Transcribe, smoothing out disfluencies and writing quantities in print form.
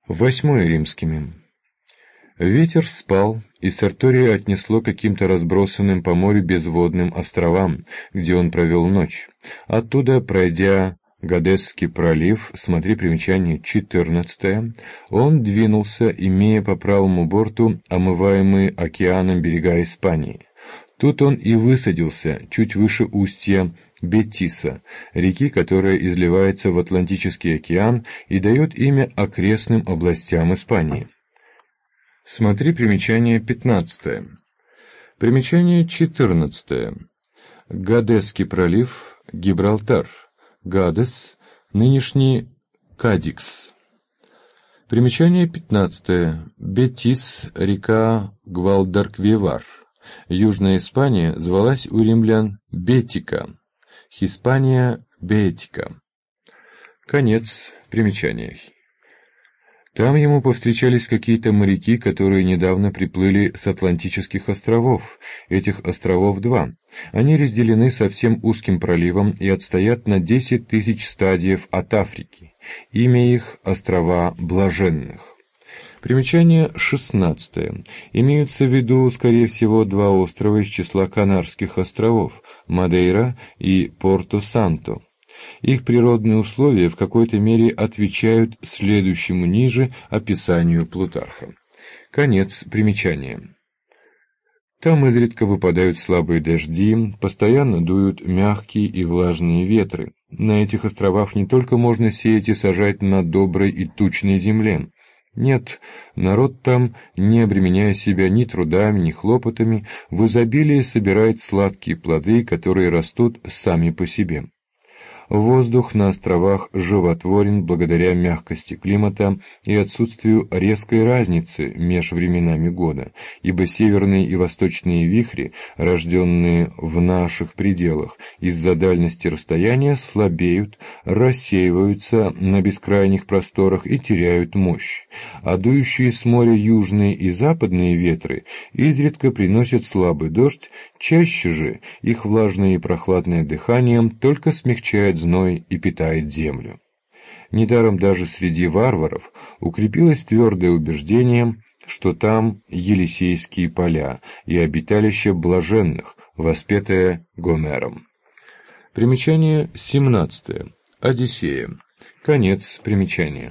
8 римскими. Ветер спал, и Сартория отнесло каким-то разбросанным по морю безводным островам, где он провел ночь. Оттуда, пройдя Гадесский пролив, смотри примечание 14, он двинулся, имея по правому борту омываемые океаном берега Испании. Тут он и высадился чуть выше устья Бетиса, реки, которая изливается в Атлантический океан и дает имя окрестным областям Испании. Смотри примечание 15. Примечание 14. Гадесский пролив, Гибралтар. Гадес, нынешний Кадикс. Примечание 15. Бетис, река Гвадалквивар. Южная Испания звалась у римлян Бетика. Хиспания Бетика. Конец примечаний. Там ему повстречались какие-то моряки, которые недавно приплыли с Атлантических островов. Этих островов 2. Они разделены совсем узким проливом и отстоят на 10 тысяч стадиев от Африки. Имя их — острова Блаженных. Примечание 16. Имеются в виду, скорее всего, 2 острова из числа Канарских островов — Мадейра и Порто-Санто. Их природные условия в какой-то мере отвечают следующему ниже описанию Плутарха. Конец примечания. Там изредка выпадают слабые дожди, постоянно дуют мягкие и влажные ветры. На этих островах не только можно сеять и сажать на доброй и тучной земле. Нет, народ там, не обременяя себя ни трудами, ни хлопотами, в изобилии собирает сладкие плоды, которые растут сами по себе. Воздух на островах животворен благодаря мягкости климата и отсутствию резкой разницы меж временами года, ибо северные и восточные вихри, рожденные в наших пределах, из-за дальности расстояния слабеют, рассеиваются на бескрайних просторах и теряют мощь, а дующие с моря южные и западные ветры изредка приносят слабый дождь, чаще же их влажное и прохладное дыхание только смягчает зной и питает землю. Недаром даже среди варваров укрепилось твердое убеждение, что там Елисейские поля и обиталище блаженных, воспетое Гомером. Примечание 17. Одиссея. Конец примечания.